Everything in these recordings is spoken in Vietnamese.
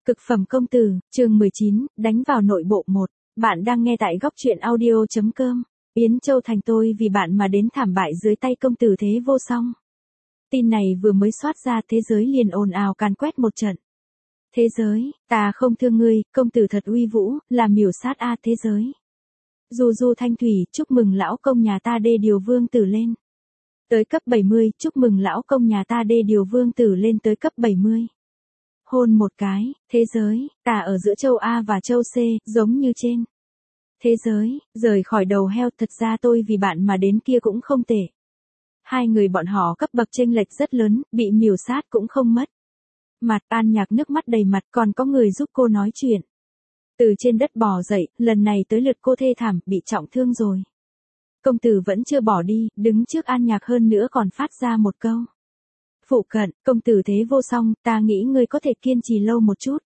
Cực phẩm công tử, chương 19, đánh vào nội bộ 1. Bạn đang nghe tại góc truyện audio.com. Yến Châu Thành tôi vì bạn mà đến thảm bại dưới tay công tử Thế Vô Song. Tin này vừa mới soát ra thế giới liền ồn ào càn quét một trận. Thế giới, ta không thương ngươi, công tử thật uy vũ, là miểu sát a thế giới. Du Du Thanh Thủy, chúc mừng lão công nhà ta đê điều vương tử lên. Tới cấp 70, chúc mừng lão công nhà ta đê điều vương tử lên tới cấp 70. Hôn một cái, thế giới, ta ở giữa châu A và châu C, giống như trên. Thế giới, rời khỏi đầu heo, thật ra tôi vì bạn mà đến kia cũng không tệ. Hai người bọn họ cấp bậc chênh lệch rất lớn, bị miểu sát cũng không mất. Mặt An Nhạc nước mắt đầy mặt, còn có người giúp cô nói chuyện. Từ trên đất bò dậy, lần này tới lượt cô thê thảm, bị trọng thương rồi. Công tử vẫn chưa bỏ đi, đứng trước An Nhạc hơn nữa còn phát ra một câu. Phụ cận, công tử Thế Vô Song, ta nghĩ ngươi có thể kiên trì lâu một chút.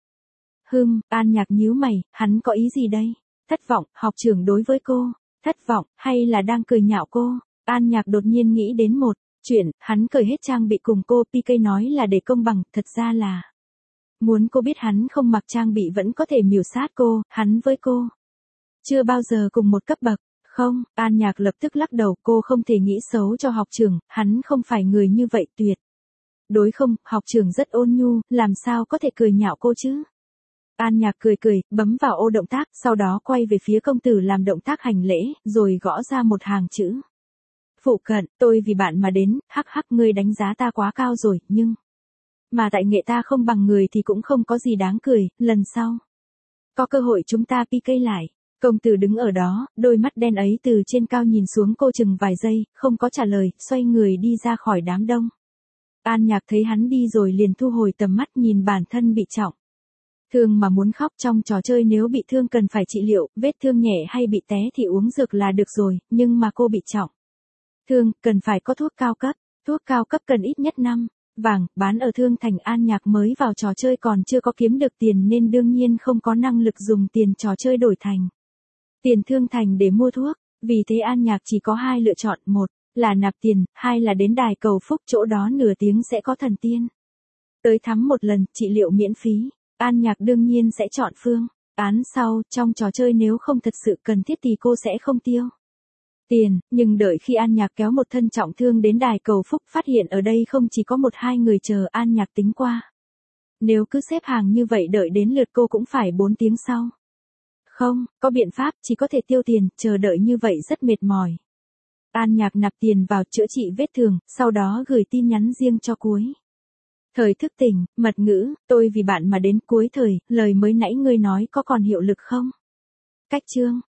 An Nhạc nhíu mày, hắn có ý gì đây? Thất vọng, học trưởng đối với cô. Thất vọng, hay là đang cười nhạo cô? An Nhạc đột nhiên nghĩ đến một chuyện, hắn cởi hết trang bị cùng cô, PK nói là để công bằng, thật ra là muốn cô biết hắn không mặc trang bị vẫn có thể miểu sát cô, hắn với cô chưa bao giờ cùng một cấp bậc. Không, An Nhạc lập tức lắc đầu, cô không thể nghĩ xấu cho học trưởng, hắn không phải người như vậy tuyệt. Đối không, học trưởng rất ôn nhu, làm sao có thể cười nhạo cô chứ? An Nhạc cười, bấm vào ô động tác, sau đó quay về phía công tử làm động tác hành lễ, rồi gõ ra một hàng chữ. Phụ cận, tôi vì bạn mà đến, ngươi đánh giá ta quá cao rồi, nhưng mà tại nghệ ta không bằng người thì cũng không có gì đáng cười, lần sau có cơ hội chúng ta PK lại. Công tử đứng ở đó, đôi mắt đen ấy từ trên cao nhìn xuống cô chừng vài giây, không có trả lời, xoay người đi ra khỏi đám đông. An Nhạc thấy hắn đi rồi liền thu hồi tầm mắt nhìn bản thân bị trọng thương mà muốn khóc. Trong trò chơi nếu bị thương cần phải trị liệu, vết thương nhẹ hay bị té thì uống dược là được rồi, nhưng mà cô bị trọng thương, cần phải có thuốc cao cấp cần ít nhất 5 vàng, bán ở Thương Thành. An Nhạc mới vào trò chơi còn chưa có kiếm được tiền nên đương nhiên không có năng lực dùng tiền trò chơi đổi thành tiền Thương Thành để mua thuốc, vì thế An Nhạc chỉ có hai lựa chọn, một là nạp tiền, hai là đến đài cầu phúc, chỗ đó nửa tiếng sẽ có thần tiên tới thăm một lần, trị liệu miễn phí. An Nhạc đương nhiên sẽ chọn phương án sau, trong trò chơi nếu không thật sự cần thiết thì cô sẽ không tiêu tiền, nhưng đợi khi An Nhạc kéo một thân trọng thương đến đài cầu phúc phát hiện ở đây không chỉ có 1-2 người chờ. An Nhạc tính qua, nếu cứ xếp hàng như vậy đợi đến lượt cô cũng phải 4 tiếng sau. Không, có biện pháp, chỉ có thể tiêu tiền, chờ đợi như vậy rất mệt mỏi. An Nhạc nạp tiền vào chữa trị vết thương, sau đó gửi tin nhắn riêng cho cuối thời thức tỉnh, mật ngữ, tôi vì bạn mà đến cuối thời, lời mới nãy ngươi nói có còn hiệu lực không? Cách chương